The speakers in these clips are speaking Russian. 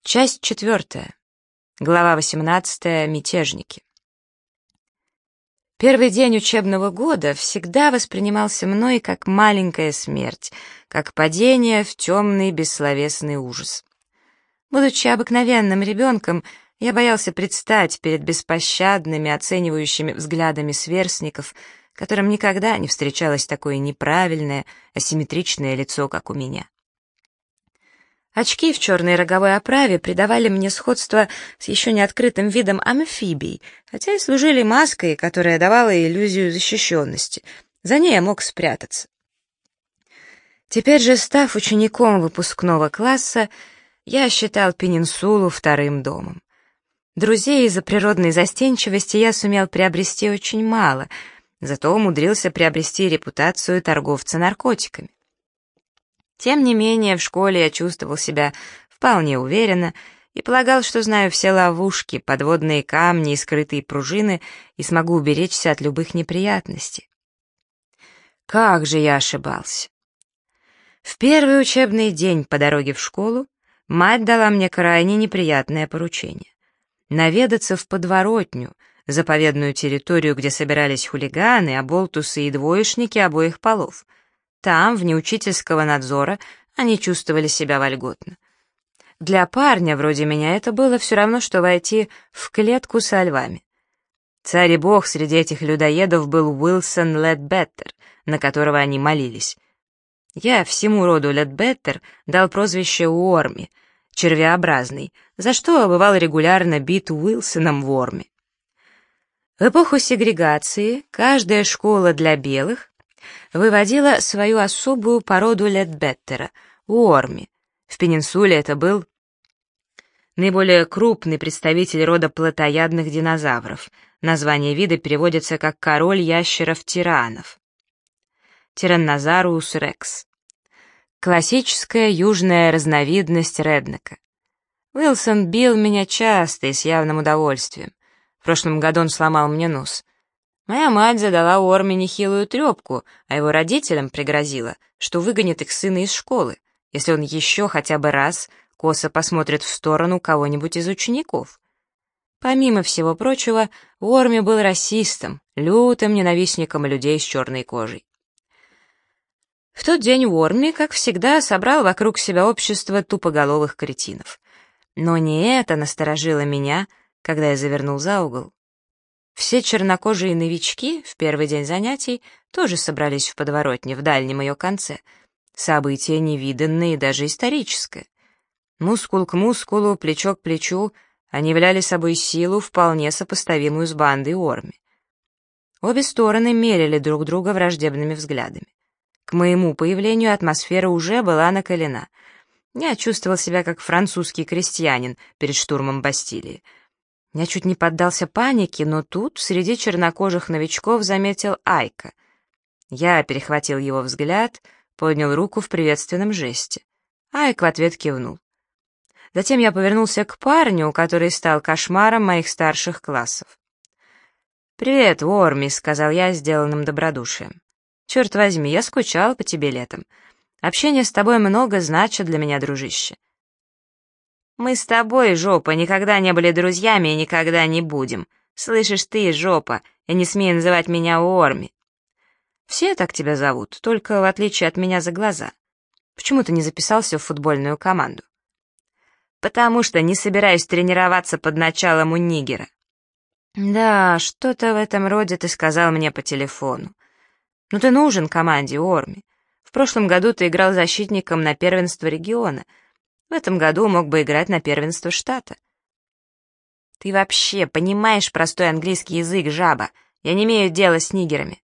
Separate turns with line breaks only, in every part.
Часть 4. Глава 18. Мятежники. Первый день учебного года всегда воспринимался мной как маленькая смерть, как падение в темный бессловесный ужас. Будучи обыкновенным ребенком, я боялся предстать перед беспощадными, оценивающими взглядами сверстников, которым никогда не встречалось такое неправильное, асимметричное лицо, как у меня. Очки в черной роговой оправе придавали мне сходство с еще не открытым видом амфибий, хотя и служили маской, которая давала иллюзию защищенности. За ней я мог спрятаться. Теперь же, став учеником выпускного класса, я считал Пенинсулу вторым домом. Друзей из-за природной застенчивости я сумел приобрести очень мало, зато умудрился приобрести репутацию торговца наркотиками. Тем не менее, в школе я чувствовал себя вполне уверенно и полагал, что знаю все ловушки, подводные камни и скрытые пружины и смогу уберечься от любых неприятностей. Как же я ошибался! В первый учебный день по дороге в школу мать дала мне крайне неприятное поручение — наведаться в подворотню, заповедную территорию, где собирались хулиганы, оболтусы и двоечники обоих полов. Там, вне учительского надзора, они чувствовали себя вольготно. Для парня вроде меня это было все равно, что войти в клетку со львами. Царь и бог среди этих людоедов был Уилсон Ледбеттер, на которого они молились. Я всему роду Ледбеттер дал прозвище Уорми, червеобразный, за что бывал регулярно бит Уилсоном в Уорме. В эпоху сегрегации каждая школа для белых выводила свою особую породу Ледбеттера — Уорми. В Пенинсуле это был наиболее крупный представитель рода плотоядных динозавров. Название вида переводится как «король ящеров-тиранов» — Тираннозаурус рекс. Классическая южная разновидность реднека. Уилсон бил меня часто и с явным удовольствием. В прошлом году он сломал мне нос. Моя мать задала Уорми нехилую трепку, а его родителям пригрозила, что выгонит их сына из школы, если он еще хотя бы раз косо посмотрит в сторону кого-нибудь из учеников. Помимо всего прочего, Уорми был расистом, лютым ненавистником людей с черной кожей. В тот день Уорми, как всегда, собрал вокруг себя общество тупоголовых кретинов. Но не это насторожило меня, когда я завернул за угол. Все чернокожие новички в первый день занятий тоже собрались в подворотне в дальнем ее конце. Событие невиданное и даже историческое. Мускул к мускулу, плечо к плечу, они являли собой силу, вполне сопоставимую с бандой Уорми. Обе стороны мерили друг друга враждебными взглядами. К моему появлению атмосфера уже была накалена. Я чувствовал себя как французский крестьянин перед штурмом Бастилии. Я чуть не поддался панике, но тут среди чернокожих новичков заметил Айка. Я перехватил его взгляд, поднял руку в приветственном жесте. Айк в ответ кивнул. Затем я повернулся к парню, который стал кошмаром моих старших классов. «Привет, Уорми», — сказал я сделанным добродушием. «Черт возьми, я скучал по тебе летом. Общение с тобой много значит для меня, дружище». «Мы с тобой, жопа, никогда не были друзьями и никогда не будем. Слышишь ты, жопа, и не смей называть меня Уорми». «Все так тебя зовут, только в отличие от меня за глаза. Почему ты не записался в футбольную команду?» «Потому что не собираюсь тренироваться под началом у нигера». «Да, что-то в этом роде ты сказал мне по телефону. Но ты нужен команде, Уорми. В прошлом году ты играл защитником на первенство региона. В этом году мог бы играть на первенство штата». «Ты вообще понимаешь простой английский язык, жаба? Я не имею дела с нигерами».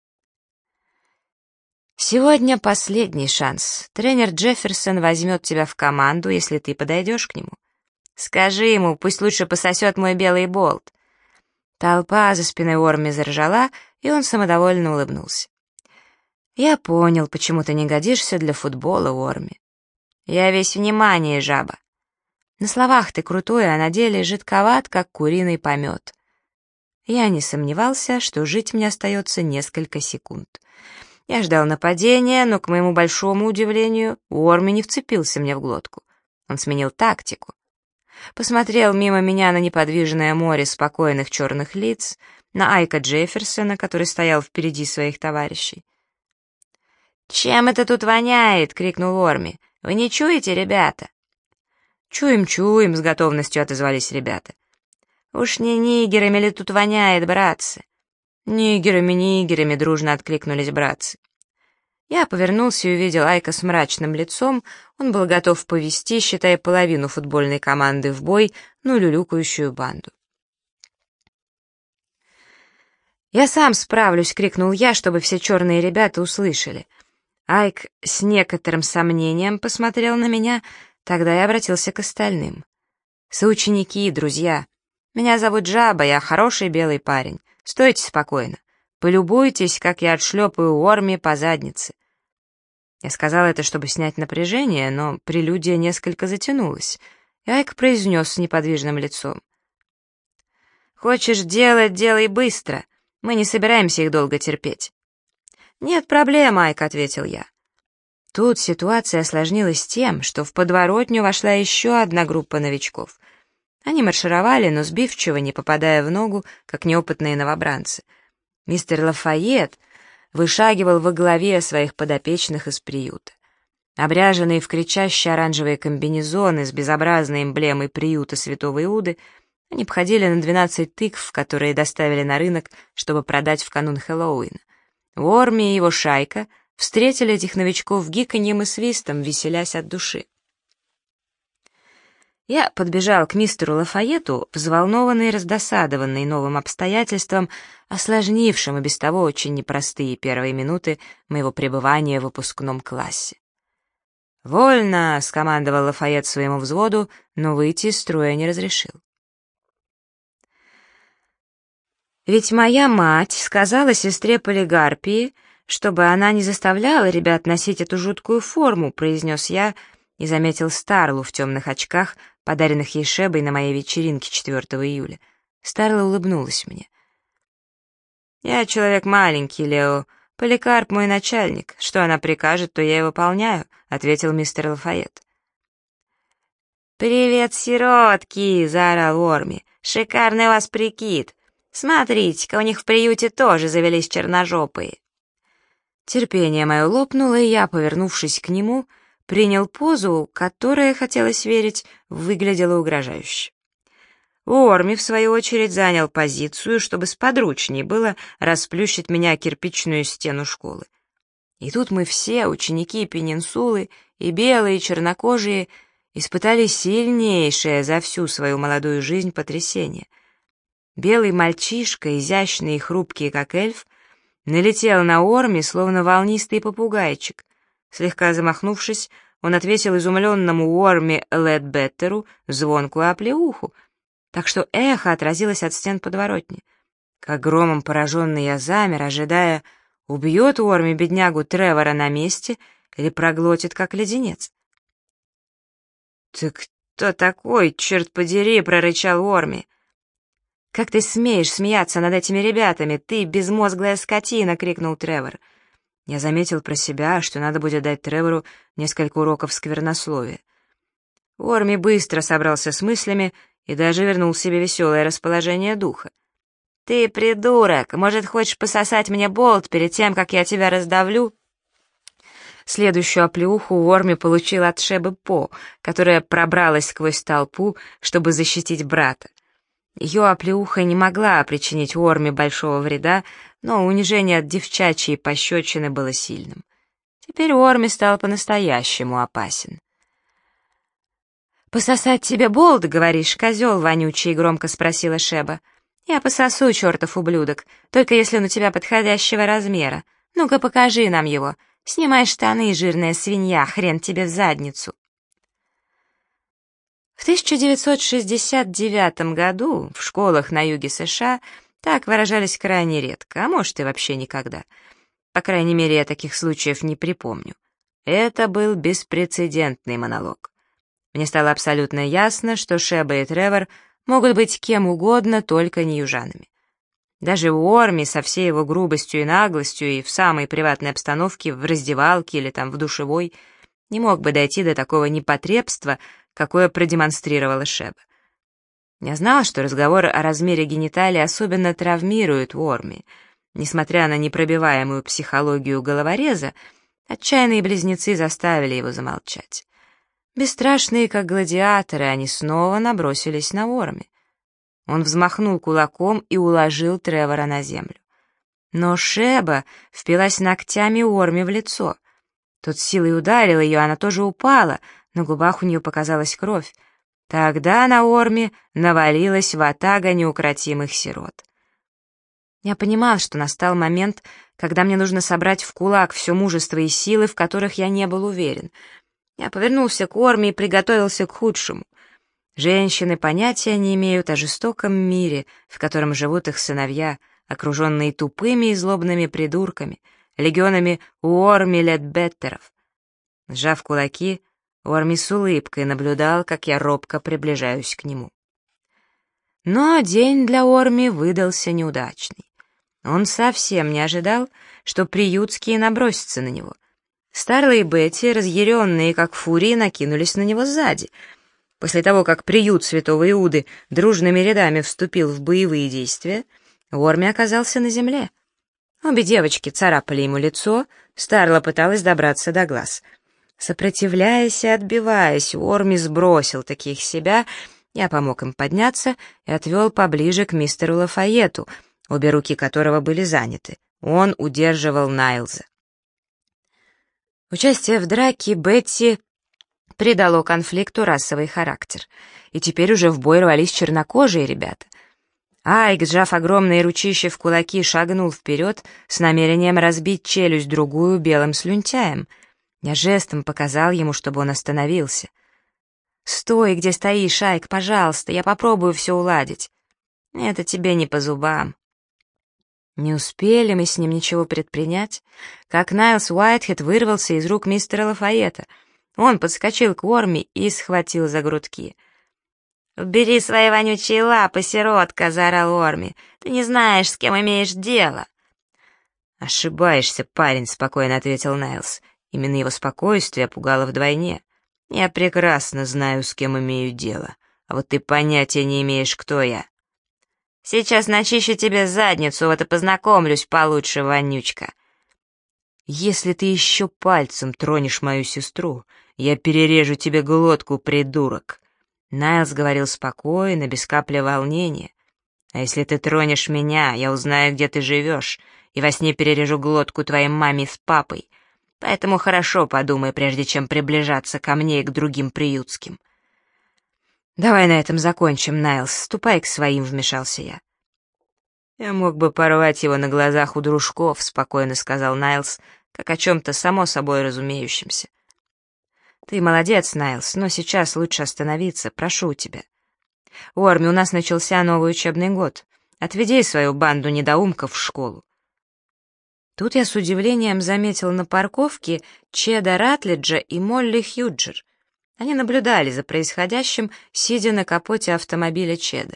«Сегодня последний шанс. Тренер Джефферсон возьмет тебя в команду, если ты подойдешь к нему. Скажи ему, пусть лучше пососет мой белый болт». Толпа за спиной Уорми заржала, и он самодовольно улыбнулся. «Я понял, почему ты не годишься для футбола, Уорми. Я весь внимание, жаба. На словах ты крутой, а на деле жидковат, как куриный помет». Я не сомневался, что жить мне остается несколько секунд. Я ждал нападения, но, к моему большому удивлению, Уорми не вцепился мне в глотку. Он сменил тактику. Посмотрел мимо меня на неподвижное море спокойных черных лиц, на Айка Джефферсона, который стоял впереди своих товарищей. «Чем это тут воняет?» — крикнул Орми. «Вы не чуете, ребята?» «Чуем, чуем», — с готовностью отозвались ребята. «Уж не нигерами ли тут воняет, братцы?» «Нигерами, нигерами», — дружно откликнулись братцы. Я повернулся и увидел Айка с мрачным лицом. Он был готов повести, считая половину футбольной команды в бой, люлюкающую банду. «Я сам справлюсь!» — крикнул я, чтобы все черные ребята услышали. Айк с некоторым сомнением посмотрел на меня, тогда я обратился к остальным. «Соученики, друзья, меня зовут Джаба, я хороший белый парень. Стойте спокойно. Полюбуйтесь, как я отшлепаю Орми по заднице». Я сказал это, чтобы снять напряжение, но прелюдия несколько затянулась, и Айк произнес с неподвижным лицом. «Хочешь делать, делай быстро. Мы не собираемся их долго терпеть». «Нет проблем, Айк», — ответил я. Тут ситуация осложнилась тем, что в подворотню вошла еще одна группа новичков. Они маршировали, но сбивчиво, не попадая в ногу, как неопытные новобранцы. Мистер Лафайет вышагивал во главе своих подопечных из приюта. Обряженные в кричащие оранжевые комбинезоны с безобразной эмблемой приюта Святого Иуды, они походили на 12 тыкв, которые доставили на рынок, чтобы продать в канун Хэллоуина. Орми и его шайка встретили этих новичков гиканьем и свистом, веселясь от души. Я подбежал к мистеру Лафайету, взволнованный и раздосадованный новым обстоятельством, осложнившим и без того очень непростые первые минуты моего пребывания в выпускном классе. «Вольно!» — скомандовал Лафайет своему взводу, но выйти из строя не разрешил. «Ведь моя мать сказала сестре Полигарпии, чтобы она не заставляла ребят носить эту жуткую форму», — произнес я и заметил Старлу в темных очках, подаренных ей Шебой на моей вечеринке 4 июля. Старла улыбнулась мне. «Я человек маленький, Лео. Поликарп мой начальник. Что она прикажет, то я и выполняю», — ответил мистер Лафайет. «Привет, сиротки!» — заорал Орми. «Шикарный у вас прикид! Смотрите-ка, у них в приюте тоже завелись черножопые». Терпение мое лопнуло, и я, повернувшись к нему, принял позу, которая, хотелось верить, выглядела угрожающе. Орми, в свою очередь, занял позицию, чтобы сподручнее было расплющить меня о кирпичную стену школы. И тут мы все, ученики Пенинсулы, и белые, и чернокожие, испытали сильнейшее за всю свою молодую жизнь потрясение. Белый мальчишка, изящный и хрупкий, как эльф, налетел на Орми, словно волнистый попугайчик. Слегка замахнувшись, он отвесил изумленному Орми Ледбеттеру звонкую оплеуху, так что эхо отразилось от стен подворотни. Как громом пораженный я замер, ожидая, убьет Орми беднягу Тревора на месте или проглотит, как леденец. «Ты кто такой, черт подери?» — прорычал Орми. «Как ты смеешь смеяться над этими ребятами, ты безмозглая скотина!» — крикнул Тревор. Я заметил про себя, что надо будет дать Тревору несколько уроков сквернословия. Орми быстро собрался с мыслями и даже вернул себе веселое расположение духа. «Ты придурок! Может, хочешь пососать мне болт перед тем, как я тебя раздавлю?» Следующую оплеуху Орми получил от Шебы По, которая пробралась сквозь толпу, чтобы защитить брата. Ее оплеуха не могла причинить Орми большого вреда, но унижение от девчачьей пощечины было сильным. Теперь Орми стал по-настоящему опасен. «Пососать тебе болт, говоришь, козел вонючий?» — громко спросила Шеба. «Я пососу, чертов ублюдок, только если он у тебя подходящего размера. Ну-ка покажи нам его. Снимай штаны, жирная свинья, хрен тебе в задницу». В 1969 году в школах на юге США так выражались крайне редко, а может и вообще никогда. По крайней мере, я таких случаев не припомню. Это был беспрецедентный монолог. Мне стало абсолютно ясно, что Шеба и Тревор могут быть кем угодно, только не южанами. Даже Уорми со всей его грубостью и наглостью и в самой приватной обстановке, в раздевалке или там в душевой, не мог бы дойти до такого непотребства, какое продемонстрировала Шеба. Я знал, что разговоры о размере гениталий особенно травмируют Уорми. Несмотря на непробиваемую психологию головореза, отчаянные близнецы заставили его замолчать. Бесстрашные, как гладиаторы, они снова набросились на Уорми. Он взмахнул кулаком и уложил Тревора на землю. Но Шеба впилась ногтями Уорми в лицо. Тот силой ударил ее, она тоже упала, на губах у нее показалась кровь. Тогда на Уорми навалилась ватага неукротимых сирот. Я понимал, что настал момент, когда мне нужно собрать в кулак все мужество и силы, в которых я не был уверен. Я повернулся к Уорми и приготовился к худшему. Женщины понятия не имеют о жестоком мире, в котором живут их сыновья, окруженные тупыми и злобными придурками, легионами Уорми Ледбеттеров. Сжав кулаки, Уорми с улыбкой наблюдал, как я робко приближаюсь к нему. Но день для Уорми выдался неудачный. Он совсем не ожидал, что приютские набросятся на него. Старла и Бетти, разъяренные как фурии, накинулись на него сзади. После того, как приют Святого Иуды дружными рядами вступил в боевые действия, Уорми оказался на земле. Обе девочки царапали ему лицо, Старла пыталась добраться до глаз. Сопротивляясь и отбиваясь, Уорми сбросил таких себя. Я помог им подняться и отвел поближе к мистеру Лафайету, обе руки которого были заняты. Он удерживал Найлза. Участие в драке Бетти придало конфликту расовый характер, и теперь уже в бой рвались чернокожие ребята. Айк, сжав огромные ручища в кулаки, шагнул вперед с намерением разбить челюсть другую белым слюнтяем. Я жестом показал ему, чтобы он остановился. «Стой, где стоишь, Айк, пожалуйста, я попробую все уладить». «Это тебе не по зубам». Не успели мы с ним ничего предпринять, как Найлс Уайтхед вырвался из рук мистера Лафайета. Он подскочил к Уорми и схватил за грудки. «Убери свои вонючие лапы, сиротка!» — заорал Уорми. «Ты не знаешь, с кем имеешь дело!» «Ошибаешься, парень», — спокойно ответил Найлс. Именно его спокойствие пугало вдвойне. «Я прекрасно знаю, с кем имею дело, а вот ты понятия не имеешь, кто я». «Сейчас начищу тебе задницу, вот и познакомлюсь получше, вонючка». «Если ты еще пальцем тронешь мою сестру, я перережу тебе глотку, придурок». Найлс говорил спокойно, без капли волнения. «А если ты тронешь меня, я узнаю, где ты живешь, и во сне перережу глотку твоей маме с папой. Поэтому хорошо подумай, прежде чем приближаться ко мне и к другим приютским». «Давай на этом закончим, Найлс, ступай к своим», — вмешался я. «Я мог бы порвать его на глазах у дружков», — спокойно сказал Найлс, как о чем-то само собой разумеющемся. «Ты молодец, Найлс, но сейчас лучше остановиться, прошу тебя. Уорми, у нас начался новый учебный год. Отведи свою банду недоумков в школу». Тут я с удивлением заметил на парковке Чеда Ратлиджа и Молли Хьюджер. Они наблюдали за происходящим, сидя на капоте автомобиля Чеда.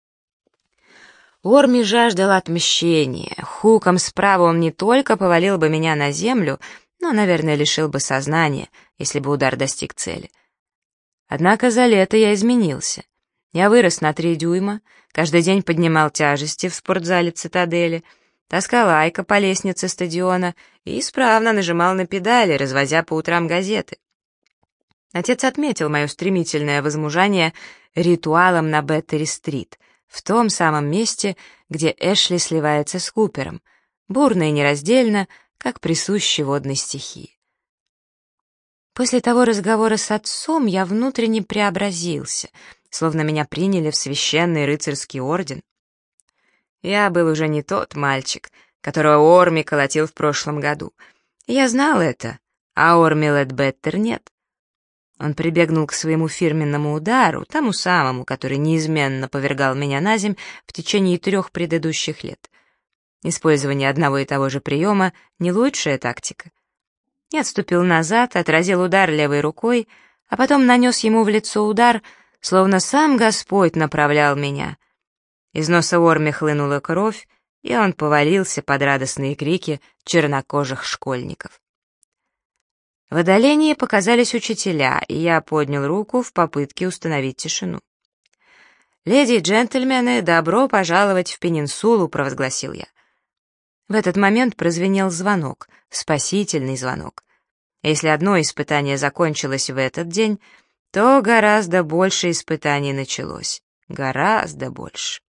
Уорми жаждал отмщения. Хуком справа он не только повалил бы меня на землю, но, наверное, лишил бы сознания, если бы удар достиг цели. Однако за лето я изменился. Я вырос на 3 дюйма, каждый день поднимал тяжести в спортзале «Цитадели», таскал Айка по лестнице стадиона и исправно нажимал на педали, развозя по утрам газеты. Отец отметил мое стремительное возмужание ритуалом на Беттери-стрит, в том самом месте, где Эшли сливается с Купером, бурно и нераздельно, как присущий водной стихии. После того разговора с отцом я внутренне преобразился, словно меня приняли в священный рыцарский орден. Я был уже не тот мальчик, которого Уорми колотил в прошлом году. Я знал это, а Уорми Ледбеттер нет. Он прибегнул к своему фирменному удару, тому самому, который неизменно повергал меня на земь в течение 3 предыдущих лет. Использование одного и того же приема — не лучшая тактика. Я отступил назад, отразил удар левой рукой, а потом нанес ему в лицо удар, словно сам Господь направлял меня. Из носа Уорми хлынула кровь, и он повалился под радостные крики чернокожих школьников. В отдалении показались учителя, и я поднял руку в попытке установить тишину. «Леди и джентльмены, добро пожаловать в Пенинсулу», — провозгласил я. В этот момент прозвенел звонок, спасительный звонок. Если одно испытание закончилось в этот день, то гораздо больше испытаний началось. Гораздо больше.